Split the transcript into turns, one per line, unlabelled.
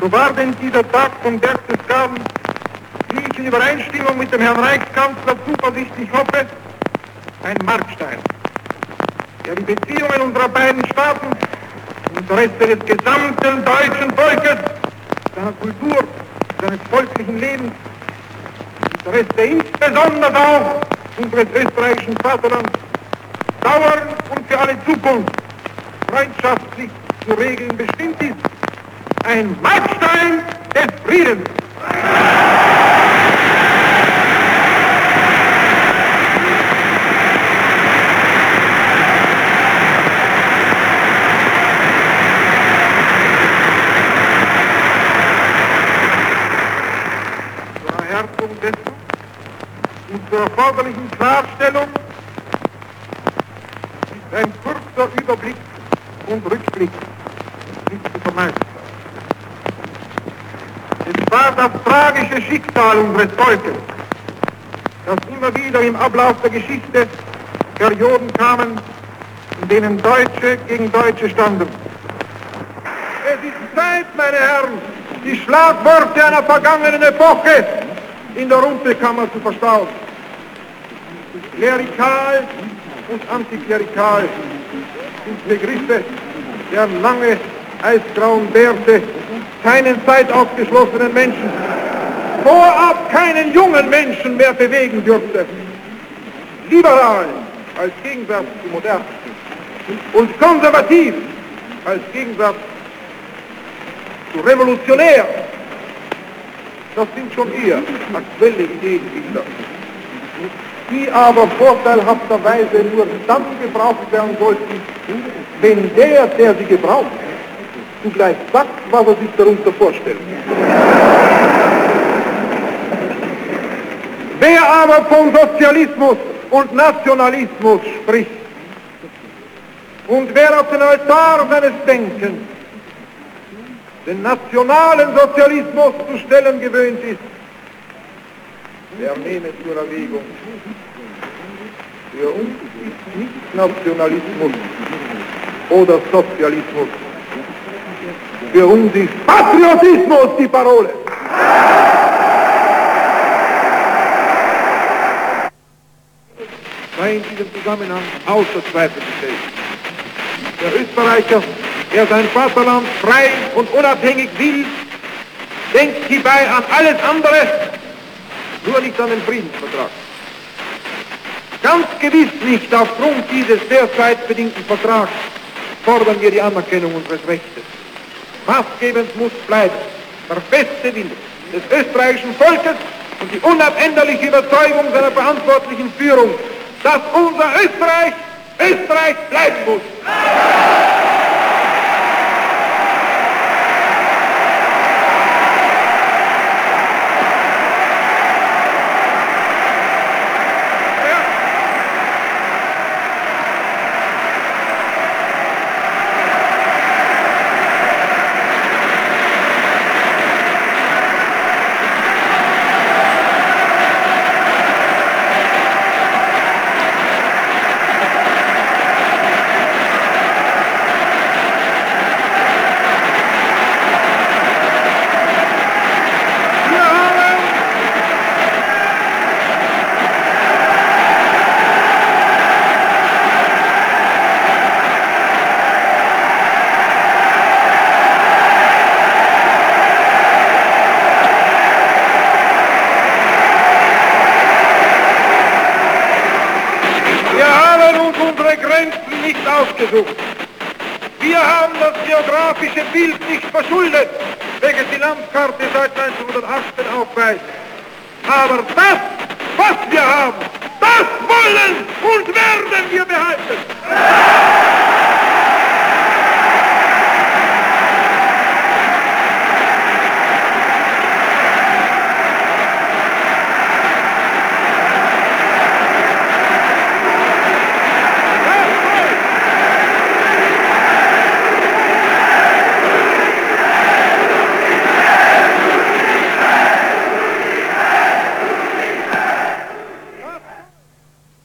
So war denn dieser Tag von Berchtesgaden, wie ich in Übereinstimmung mit dem Herrn Reichskanzler zuversichtlich hoffe, ein Markstein, der die Beziehungen unserer beiden Staaten im Interesse des gesamten deutschen Volkes, seiner Kultur, seines volklichen Lebens, im Interesse insbesondere auch unseres österreichischen Vaterlands, dauernd und für alle Zukunft freundschaftlich zu regeln bestimmt ist. Ein Markstein des Friedens. Zur Erhärtung dessen und zur erforderlichen Klarstellung ist ein kurzer Überblick und Rückblick nicht zu vermeiden. Es war das tragische Schicksal unseres Volkes, dass immer wieder im Ablauf der Geschichte Perioden kamen, in denen Deutsche gegen Deutsche standen. Es ist Zeit, meine Herren, die Schlagworte einer vergangenen Epoche in der Rumpelkammer zu verstauen. Klerikal und antiklerikal sind Begriffe, deren lange eisgrauen Bärte keinen zeitausgeschlossenen Menschen, vorab keinen jungen Menschen mehr bewegen dürfte. Liberal als Gegensatz zu modern und konservativ als Gegensatz zu revolutionär. Das sind schon eher aktuelle Ideenbilder, die aber vorteilhafterweise nur dann gebraucht werden sollten, wenn der sie gebraucht, zugleich sagt, was er sich darunter vorstellt. Wer aber von Sozialismus und Nationalismus spricht und wer auf den Altar seines Denkens den nationalen Sozialismus zu stellen gewöhnt ist, der nehme zur Erwägung. Für uns ist nicht Nationalismus oder Sozialismus. Für uns ist Patriotismus die Parole. Sei in diesem Zusammenhang außer Zweifel gestellt. Der Österreicher, der sein Vaterland frei und unabhängig will, denkt hierbei an alles andere, nur nicht an den Friedensvertrag. Ganz gewiss nicht aufgrund dieses derzeit bedingten Vertrags fordern wir die Anerkennung unseres Rechtes. Maßgebend muss bleiben der feste Wille des österreichischen Volkes und die unabänderliche Überzeugung seiner verantwortlichen Führung, dass unser Österreich Österreich bleiben muss. Ausgesucht. Wir haben das geografische Bild nicht verschuldet, welches die Landkarte seit 1918 aufweist. Aber das, was wir haben, das wollen und werden wir behalten.